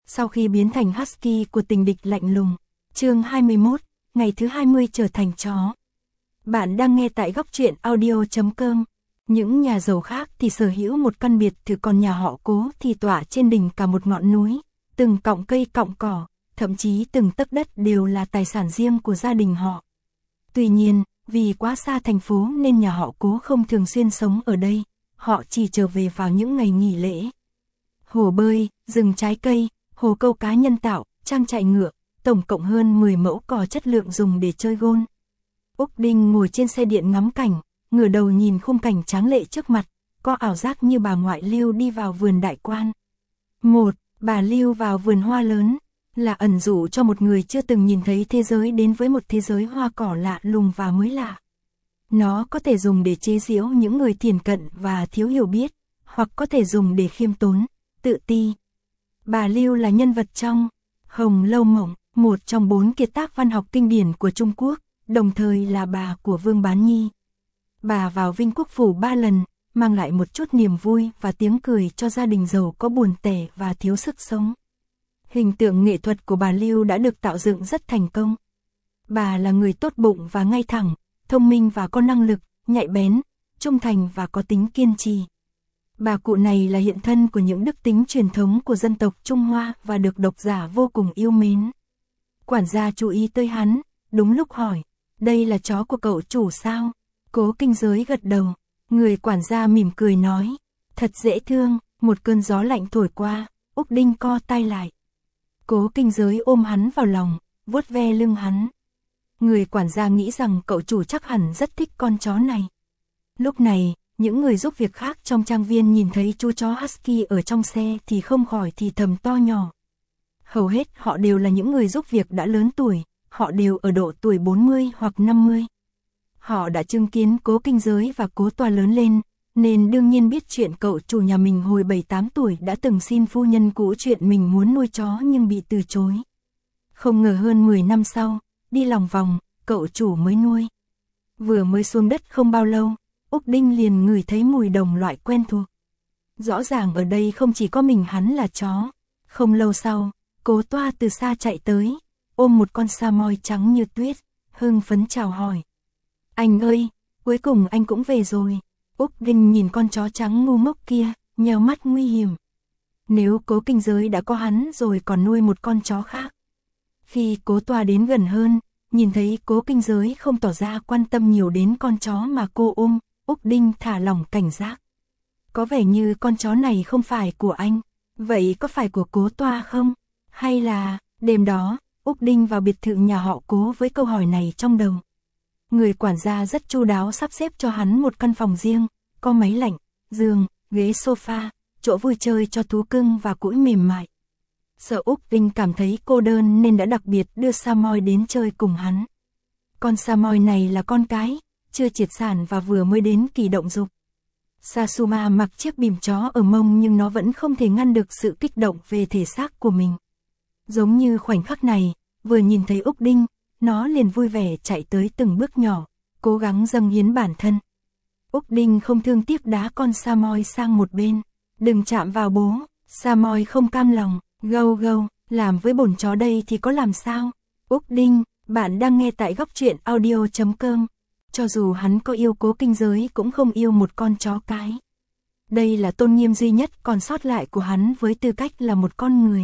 sau khi biến thành husky của tình địch lạnh lùng. Chương 21, ngày thứ 20 trở thành chó. Bạn đang nghe tại góc truyện audio.com. Những nhà giàu khác thì sở hữu một căn biệt thự, còn nhà họ Cố thì tọa trên đỉnh cả một ngọn núi, từng cọng cây cọng cỏ, thậm chí từng tấc đất đều là tài sản riêng của gia đình họ. Tuy nhiên, vì quá xa thành phố nên nhà họ Cố không thường xuyên sống ở đây, họ chỉ trở về vào những ngày nghỉ lễ. Hồ bơi, rừng trái cây, hồ câu cá nhân tạo, trang trại ngựa, tổng cộng hơn 10 mẫu cỏ chất lượng dùng để chơi golf. Úc Đinh ngồi trên xe điện ngắm cảnh, ngửa đầu nhìn khung cảnh tráng lệ trước mặt, có ảo giác như bà ngoại Lưu đi vào vườn đại quan. Bà Lưu vào vườn hoa lớn, là ẩn dụ cho một người chưa từng nhìn thấy thế giới đến với một thế giới hoa cỏ lạ lùng và mới lạ. Nó có thể dùng để chế giễu những người thiển cận và thiếu hiểu biết, hoặc có thể dùng để khiêm tốn, tự ti. Bà Lưu là nhân vật trong Hồng Lâu Mộng, một trong 4 kiệt tác văn học kinh điển của Trung Quốc, đồng thời là bà của Vương Bán Nhi. Bà vào Vinh Quốc Phủ 3 lần, mang lại một chút niềm vui và tiếng cười cho gia đình giàu có buồn tẻ và thiếu sức sống. Hình tượng nghệ thuật của bà Lưu đã được tạo dựng rất thành công. Bà là người tốt bụng và ngay thẳng, thông minh và có năng lực, nhạy bén, trung thành và có tính kiên trì. Bà cụ này là hiện thân của những đức tính truyền thống của dân tộc Trung Hoa và được độc giả vô cùng yêu mến. Quản gia chú ý tới hắn, đúng lúc hỏi, đây là chó của cậu chủ sao? Cố Kinh Giới gật đầu, người quản gia mỉm cười nói, thật dễ thương. Một cơn gió lạnh thổi qua, Úc Đinh co tay lại. Cố Kinh Giới ôm hắn vào lòng, vuốt ve lưng hắn. Người quản gia nghĩ rằng cậu chủ chắc hẳn rất thích con chó này. Lúc này, những người giúp việc khác trong trang viên nhìn thấy chú chó husky ở trong xe thì không khỏi thì thầm to nhỏ. Hầu hết họ đều là những người giúp việc đã lớn tuổi, họ đều ở độ tuổi 40 hoặc 50. Họ đã chứng kiến Cố Kinh Giới và Cố Toa lớn lên, nên đương nhiên biết chuyện cậu chủ nhà mình hồi 7-8 tuổi đã từng xin phu nhân cũ chuyện mình muốn nuôi chó nhưng bị từ chối. Không ngờ hơn 10 năm sau, đi lòng vòng, cậu chủ mới nuôi. Vừa mới xuống đất không bao lâu, Úc Đinh liền ngửi thấy mùi đồng loại quen thuộc. Rõ ràng ở đây không chỉ có mình hắn là chó. Không lâu sau, Cố Toa từ xa chạy tới, ôm một con Samoy trắng như tuyết, hưng phấn chào hỏi. Anh ơi, cuối cùng anh cũng về rồi. Úc Đinh nhìn con chó trắng ngu ngốc kia, nheo mắt nguy hiểm. Nếu Cố Kinh Giới đã có hắn rồi còn nuôi một con chó khác. Khi Cố Toa đến gần hơn, nhìn thấy Cố Kinh Giới không tỏ ra quan tâm nhiều đến con chó mà cô ôm, Úc Đinh thả lỏng cảnh giác. Có vẻ như con chó này không phải của anh, vậy có phải của Cố Toa không? Hay là, đêm đó, Úc Đinh vào biệt thự nhà họ Cố với câu hỏi này trong đầu. Người quản gia rất chu đáo sắp xếp cho hắn một căn phòng riêng, có máy lạnh, giường, ghế sofa, chỗ vui chơi cho thú cưng và cũi mềm mại. Sợ Úc Đinh cảm thấy cô đơn nên đã đặc biệt đưa Samoy đến chơi cùng hắn. Con Samoy này là con cái, chưa triệt sản và vừa mới đến kỳ động dục. Sasuma mặc chiếc bìm chó ở mông nhưng nó vẫn không thể ngăn được sự kích động về thể xác của mình. Giống như khoảnh khắc này, vừa nhìn thấy Úc Đinh, nó liền vui vẻ chạy tới từng bước nhỏ, cố gắng dâng hiến bản thân. Úc Đinh không thương tiếc đá con Samoy sang một bên. Đừng chạm vào bố. Samoy không cam lòng, gâu gâu, làm với bổn chó đây thì có làm sao? Úc Đinh, bạn đang nghe tại góc truyện audio.com. Cho dù hắn có yêu Cố Kinh Giới cũng không yêu một con chó cái. Đây là tôn nghiêm duy nhất còn sót lại của hắn với tư cách là một con người.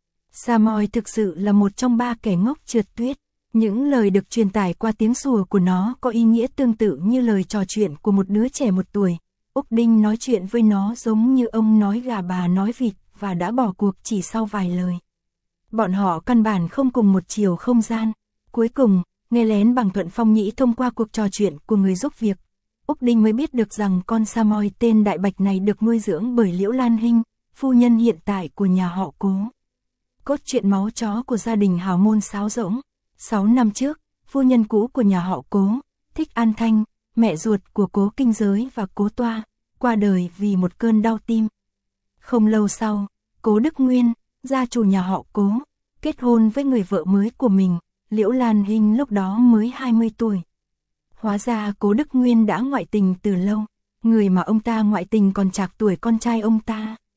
Samoy thực sự là một trong 3 kẻ ngốc trượt tuyết. Những lời được truyền tải qua tiếng sủa của nó có ý nghĩa tương tự như lời trò chuyện của một đứa trẻ 1 tuổi. Úc Đinh nói chuyện với nó giống như ông nói gà bà nói vịt và đã bỏ cuộc chỉ sau vài lời. Bọn họ căn bản không cùng một chiều không gian. Cuối cùng, nghe lén bằng thuận phong nhĩ thông qua cuộc trò chuyện của người giúp việc, Úc Đinh mới biết được rằng con Samoy tên Đại Bạch này được nuôi dưỡng bởi Liễu Lan Hinh, phu nhân hiện tại của nhà họ Cố. Cốt truyện máu chó của gia đình hào môn sáo rỗng. 6 năm trước, phu nhân cũ của nhà họ Cố, Thích An Thanh, mẹ ruột của Cố Kinh Giới và Cố Toa, qua đời vì một cơn đau tim. Không lâu sau, Cố Đức Nguyên, gia chủ nhà họ Cố, kết hôn với người vợ mới của mình, Liễu Lan Hinh lúc đó mới 20 tuổi. Hóa ra Cố Đức Nguyên đã ngoại tình từ lâu, người mà ông ta ngoại tình còn trạc tuổi con trai ông ta.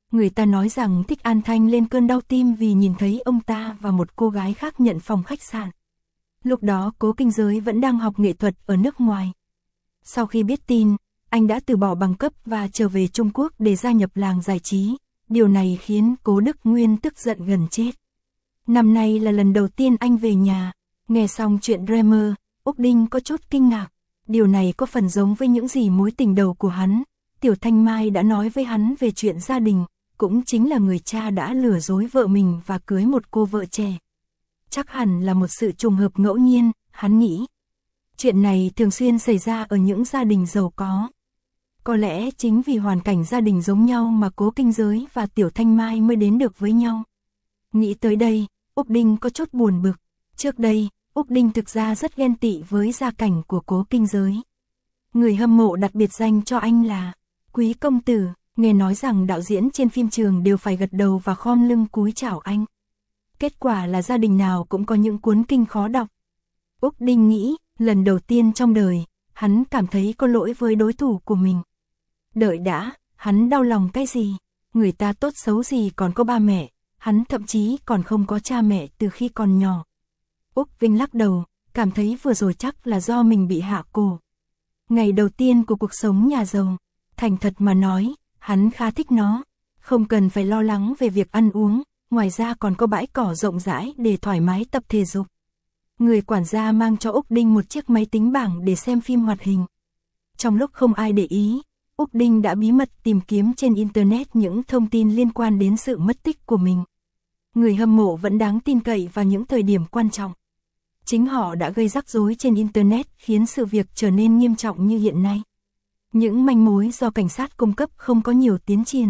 Người ta nói rằng Thích An Thanh lên cơn đau tim vì nhìn thấy ông ta và một cô gái khác nhận phòng khách sạn. Lúc đó Cố Kinh Giới vẫn đang học nghệ thuật ở nước ngoài. Sau khi biết tin, anh đã từ bỏ bằng cấp và trở về Trung Quốc để gia nhập làng giải trí. Điều này khiến Cố Đức Nguyên tức giận gần chết. Năm nay là lần đầu tiên anh về nhà. Nghe xong chuyện Dreamer, Úc Đinh có chút kinh ngạc. Điều này có phần giống với những gì mối tình đầu của hắn. Tiểu Thanh Mai đã nói với hắn về chuyện gia đình, cũng chính là người cha đã lừa dối vợ mình và cưới một cô vợ trẻ. Chắc hẳn là một sự trùng hợp ngẫu nhiên, hắn nghĩ. Chuyện này thường xuyên xảy ra ở những gia đình giàu có. Có lẽ chính vì hoàn cảnh gia đình giống nhau mà Cố Kinh Giới và Tiểu Thanh Mai mới đến được với nhau. Nghĩ tới đây, Úc Đinh có chút buồn bực. Trước đây, Úc Đinh thực ra rất ghen tị với gia cảnh của Cố Kinh Giới. Người hâm mộ đặt biệt danh cho anh là Quý Công Tử, nghe nói rằng đạo diễn trên phim trường đều phải gật đầu và khom lưng cúi chào anh. Kết quả là gia đình nào cũng có những cuốn kinh khó đọc. Úc Đinh nghĩ, lần đầu tiên trong đời, hắn cảm thấy có lỗi với đối thủ của mình. Đợi đã, hắn đau lòng cái gì? Người ta tốt xấu gì còn có ba mẹ, hắn thậm chí còn không có cha mẹ từ khi còn nhỏ. Úc Vinh lắc đầu, cảm thấy vừa rồi chắc là do mình bị hạ cổ. Ngày đầu tiên của cuộc sống nhà giàu, thành thật mà nói, hắn khá thích nó, không cần phải lo lắng về việc ăn uống, ngoài ra còn có bãi cỏ rộng rãi để thoải mái tập thể dục. Người quản gia mang cho Úc Đinh một chiếc máy tính bảng để xem phim hoạt hình. Trong lúc không ai để ý, Úc Đinh đã bí mật tìm kiếm trên Internet những thông tin liên quan đến sự mất tích của mình. Người hâm mộ vẫn đáng tin cậy vào những thời điểm quan trọng. Chính họ đã gây rắc rối trên Internet khiến sự việc trở nên nghiêm trọng như hiện nay. Những manh mối do cảnh sát cung cấp không có nhiều tiến triển.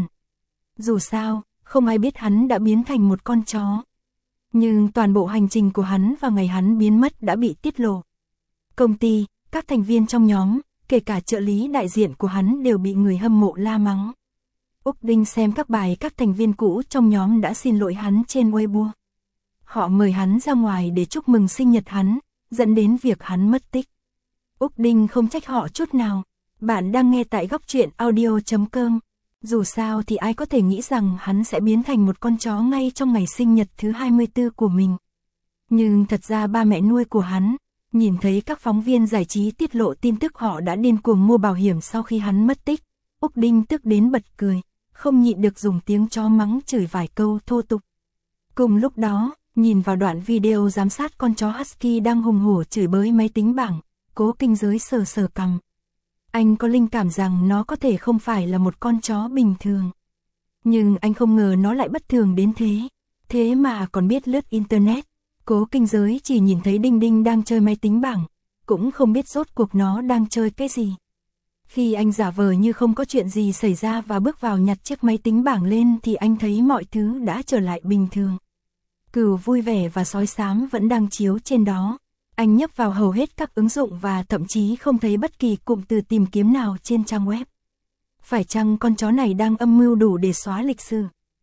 Dù sao, không ai biết hắn đã biến thành một con chó. Nhưng toàn bộ hành trình của hắn và ngày hắn biến mất đã bị tiết lộ. Công ty, các thành viên trong nhóm, kể cả trợ lý đại diện của hắn đều bị người hâm mộ la mắng. Úc Đinh xem các bài các thành viên cũ trong nhóm đã xin lỗi hắn trên Weibo. Họ mời hắn ra ngoài để chúc mừng sinh nhật hắn, dẫn đến việc hắn mất tích. Úc Đinh không trách họ chút nào. Bạn đang nghe tại Góc Truyện Audio.com. Dù sao thì ai có thể nghĩ rằng hắn sẽ biến thành một con chó ngay trong ngày sinh nhật thứ 24 của mình. Nhưng thật ra ba mẹ nuôi của hắn, nhìn thấy các phóng viên giải trí tiết lộ tin tức họ đã điên cuồng mua bảo hiểm sau khi hắn mất tích. Úc Đinh tức đến bật cười, không nhịn được dùng tiếng chó mắng chửi vài câu thô tục. Cùng lúc đó, nhìn vào đoạn video giám sát con chó Husky đang hùng hổ chửi bới máy tính bảng, Cố Kinh Giới sờ sờ cằm. Anh có linh cảm rằng nó có thể không phải là một con chó bình thường. Nhưng anh không ngờ nó lại bất thường đến thế. Thế mà còn biết lướt Internet. Cố Kinh Giới chỉ nhìn thấy Đinh Đinh đang chơi máy tính bảng, cũng không biết rốt cuộc nó đang chơi cái gì. Khi anh giả vờ như không có chuyện gì xảy ra và bước vào nhặt chiếc máy tính bảng lên thì anh thấy mọi thứ đã trở lại bình thường. Cừu vui vẻ và sói xám vẫn đang chiếu trên đó. Anh nhấp vào hầu hết các ứng dụng và thậm chí không thấy bất kỳ cụm từ tìm kiếm nào trên trang web. Phải chăng con chó này đang âm mưu đủ để xóa lịch sử?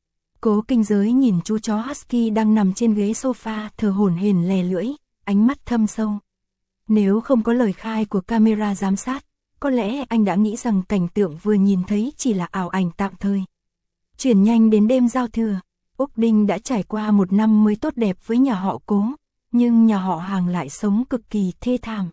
Cố Kinh Giới nhìn chú chó Husky đang nằm trên ghế sofa thở hổn hển lè lưỡi, ánh mắt thâm sâu. Nếu không có lời khai của camera giám sát, có lẽ anh đã nghĩ rằng cảnh tượng vừa nhìn thấy chỉ là ảo ảnh tạm thời. Chuyển nhanh đến đêm giao thừa, Úc Đinh đã trải qua một năm mới tốt đẹp với nhà họ Cố. Nhưng nhà họ Hàng lại sống cực kỳ thê thảm.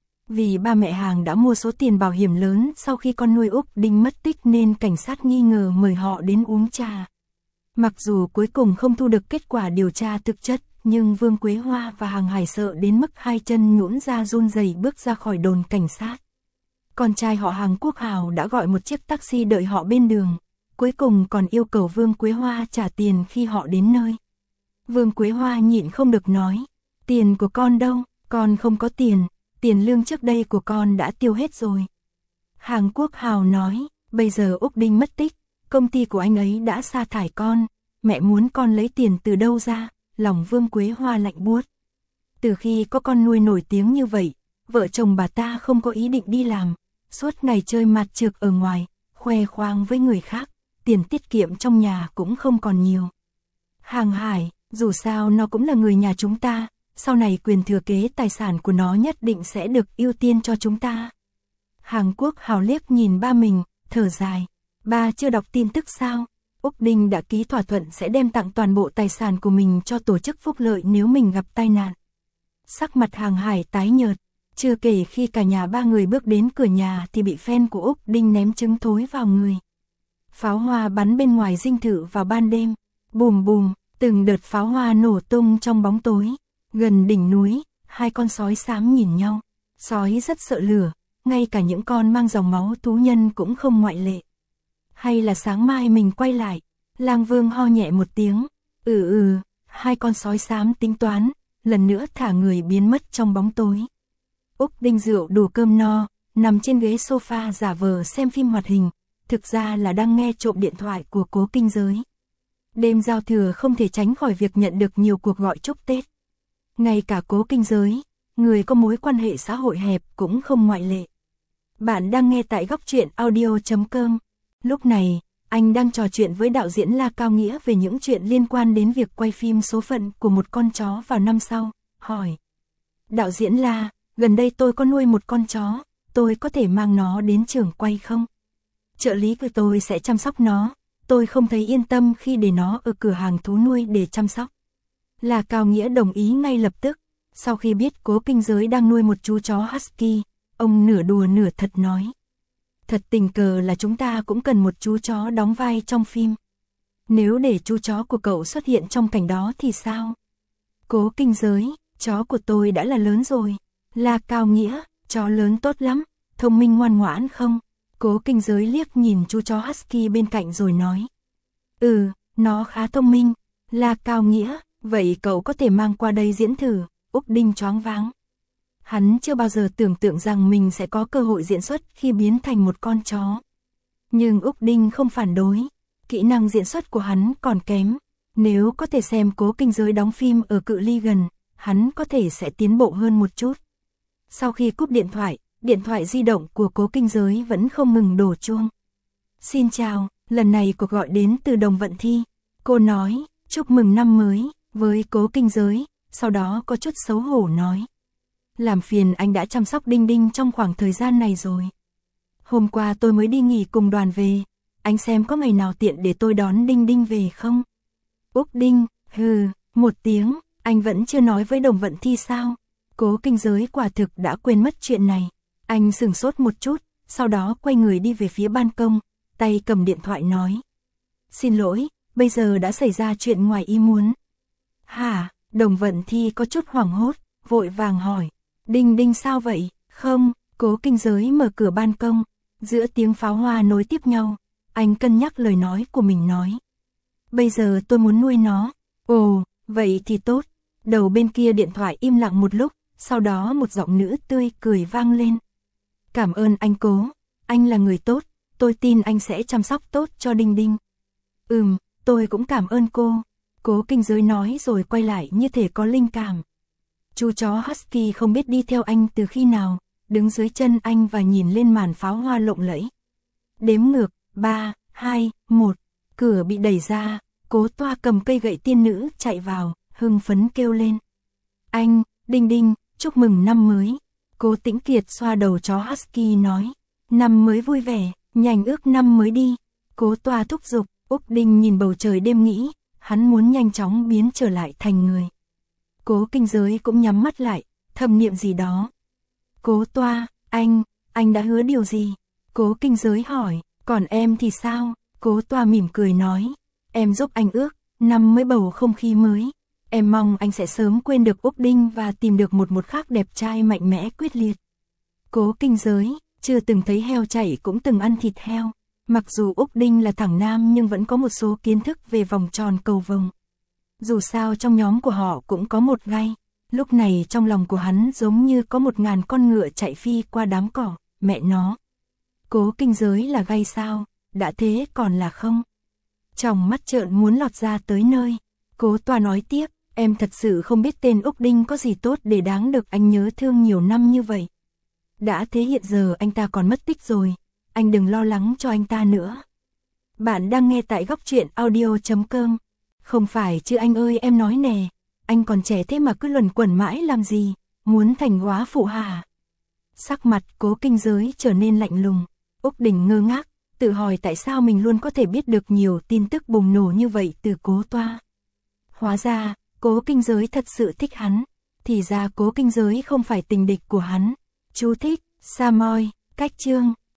Vì ba mẹ Hàng đã mua số tiền bảo hiểm lớn sau khi con nuôi Úc Đinh mất tích nên cảnh sát nghi ngờ mời họ đến uống trà. Mặc dù cuối cùng không thu được kết quả điều tra thực chất, nhưng Vương Quế Hoa và Hàng Hải sợ đến mức hai chân nhũn ra run rẩy bước ra khỏi đồn cảnh sát. Con trai họ Hàng Quốc Hào đã gọi một chiếc taxi đợi họ bên đường, cuối cùng còn yêu cầu Vương Quế Hoa trả tiền khi họ đến nơi. Vương Quế Hoa nhịn không được nói. Tiền của con đâu, con không có tiền, tiền lương trước đây của con đã tiêu hết rồi. Hàng Quốc Hào nói, bây giờ Úc Đinh mất tích, công ty của anh ấy đã sa thải con, mẹ muốn con lấy tiền từ đâu ra, lòng Vương Quế Hoa lạnh buốt. Từ khi có con nuôi nổi tiếng như vậy, vợ chồng bà ta không có ý định đi làm, suốt ngày chơi mặt trược ở ngoài, khoe khoang với người khác, tiền tiết kiệm trong nhà cũng không còn nhiều. Hàng Hải, dù sao nó cũng là người nhà chúng ta. Sau này quyền thừa kế tài sản của nó nhất định sẽ được ưu tiên cho chúng ta. Hàng Quốc Hào liếc nhìn ba mình, thở dài. Ba chưa đọc tin tức sao? Úc Đinh đã ký thỏa thuận sẽ đem tặng toàn bộ tài sản của mình cho tổ chức phúc lợi nếu mình gặp tai nạn. Sắc mặt Hàng Hải tái nhợt, chưa kể khi cả nhà ba người bước đến cửa nhà thì bị fan của Úc Đinh ném trứng thối vào người. Pháo hoa bắn bên ngoài dinh thự vào ban đêm, bùm bùm, từng đợt pháo hoa nổ tung trong bóng tối. Gần đỉnh núi, hai con sói xám nhìn nhau, sói rất sợ lửa, ngay cả những con mang dòng máu thú nhân cũng không ngoại lệ. Hay là sáng mai mình quay lại, Lang Vương ho nhẹ một tiếng, hai con sói xám tính toán, lần nữa thả người biến mất trong bóng tối. Úc Đinh rượu đủ cơm no, nằm trên ghế sofa giả vờ xem phim hoạt hình, thực ra là đang nghe trộm điện thoại của Cố Kinh Giới. Đêm giao thừa không thể tránh khỏi việc nhận được nhiều cuộc gọi chúc Tết. Ngay cả Cố Kinh Giới, người có mối quan hệ xã hội hẹp cũng không ngoại lệ. Bạn đang nghe tại góc truyện audio.com. Lúc này, anh đang trò chuyện với đạo diễn La Cao Nghĩa về những chuyện liên quan đến việc quay phim Số phận của một con chó vào năm sau, hỏi. Đạo diễn La, gần đây tôi có nuôi một con chó, tôi có thể mang nó đến trường quay không? Trợ lý của tôi sẽ chăm sóc nó, tôi không thấy yên tâm khi để nó ở cửa hàng thú nuôi để chăm sóc. La Cao Nghĩa đồng ý ngay lập tức, sau khi biết Cố Kinh Giới đang nuôi một chú chó Husky, ông nửa đùa nửa thật nói. Thật tình cờ là chúng ta cũng cần một chú chó đóng vai trong phim. Nếu để chú chó của cậu xuất hiện trong cảnh đó thì sao? Cố Kinh Giới, chó của tôi đã là lớn rồi. La Cao Nghĩa, chó lớn tốt lắm, thông minh ngoan ngoãn không? Cố Kinh Giới liếc nhìn chú chó Husky bên cạnh rồi nói. Nó khá thông minh. La Cao Nghĩa, vậy cậu có thể mang qua đây diễn thử. Úc Đinh choáng váng. Hắn chưa bao giờ tưởng tượng rằng mình sẽ có cơ hội diễn xuất khi biến thành một con chó. Nhưng Úc Đinh không phản đối, kỹ năng diễn xuất của hắn còn kém. Nếu có thể xem Cố Kinh Giới đóng phim ở cự ly gần, hắn có thể sẽ tiến bộ hơn một chút. Sau khi cúp điện thoại di động của Cố Kinh Giới vẫn không ngừng đổ chuông. Xin chào, lần này cuộc gọi đến từ Đồng Vận Thi. Cô nói, chúc mừng năm mới, với Cố Kinh Giới, sau đó có chút xấu hổ nói. Làm phiền anh đã chăm sóc Đinh Đinh trong khoảng thời gian này rồi. Hôm qua tôi mới đi nghỉ cùng đoàn về, anh xem có ngày nào tiện để tôi đón Đinh Đinh về không? Úc Đinh, một tiếng, anh vẫn chưa nói với Đồng Vận Thi sao? Cố Kinh Giới quả thực đã quên mất chuyện này. Anh sửng sốt một chút, sau đó quay người đi về phía ban công, tay cầm điện thoại nói. Xin lỗi, bây giờ đã xảy ra chuyện ngoài ý muốn. Hả? Đồng Vận Thi có chút hoảng hốt, vội vàng hỏi. Đinh Đinh sao vậy? Không, Cố Kinh Giới mở cửa ban công, giữa tiếng pháo hoa nối tiếp nhau, anh cân nhắc lời nói của mình nói. Bây giờ tôi muốn nuôi nó. Ồ, vậy thì tốt. Đầu bên kia điện thoại im lặng một lúc, sau đó một giọng nữ tươi cười vang lên. Cảm ơn anh Cố, anh là người tốt, tôi tin anh sẽ chăm sóc tốt cho Đinh Đinh. Tôi cũng cảm ơn cô. Cố Kinh Giới nói rồi quay lại như thể có linh cảm. Chú chó Husky không biết đi theo anh từ khi nào, đứng dưới chân anh và nhìn lên màn pháo hoa lộng lẫy. Đếm ngược, 3, 2, 1, cửa bị đẩy ra, Cố Toa cầm cây gậy tiên nữ chạy vào, hưng phấn kêu lên. Anh, Đinh Đinh, chúc mừng năm mới. Cố Tĩnh Kiệt xoa đầu chó Husky nói. Năm mới vui vẻ, nhanh ước năm mới đi. Cố Toa thúc giục, Úc Đinh nhìn bầu trời đêm nghĩ, hắn muốn nhanh chóng biến trở lại thành người. Cố Kinh Giới cũng nhắm mắt lại, thầm niệm gì đó. Cố Toa, anh đã hứa điều gì? Cố Kinh Giới hỏi, còn em thì sao? Cố Toa mỉm cười nói, em giúp anh ước, năm mới bầu không khí mới. Em mong anh sẽ sớm quên được Úc Đinh và tìm được một khác đẹp trai mạnh mẽ quyết liệt. Cố Kinh Giới, chưa từng thấy heo chạy cũng từng ăn thịt heo. Mặc dù Úc Đinh là thằng nam nhưng vẫn có một số kiến thức về vòng tròn cầu vồng. Dù sao trong nhóm của họ cũng có một gai. Lúc này trong lòng của hắn giống như có 1000 con ngựa chạy phi qua đám cỏ, mẹ nó. Cố Kinh Giới là gai sao, đã thế còn là không. Trong mắt trợn muốn lọt ra tới nơi. Cố Toa nói tiếp, em thật sự không biết tên Úc Đinh có gì tốt để đáng được anh nhớ thương nhiều năm như vậy. Đã thế hiện giờ anh ta còn mất tích rồi, anh đừng lo lắng cho anh ta nữa. Bạn đang nghe tại góc truyện audio.com. Không phải chứ anh ơi, em nói nè, anh còn trẻ thế mà cứ luẩn quẩn mãi làm gì, muốn thành góa phụ hả? Sắc mặt Cố Kinh Giới trở nên lạnh lùng. Úc Đinh ngơ ngác, tự hỏi tại sao mình luôn có thể biết được nhiều tin tức bùng nổ như vậy từ Cố Toa. Hóa ra, Cố Kinh Giới thật sự thích hắn, thì ra Cố Kinh Giới không phải tình địch của hắn. Chú thích, Sa Moi, cách chương.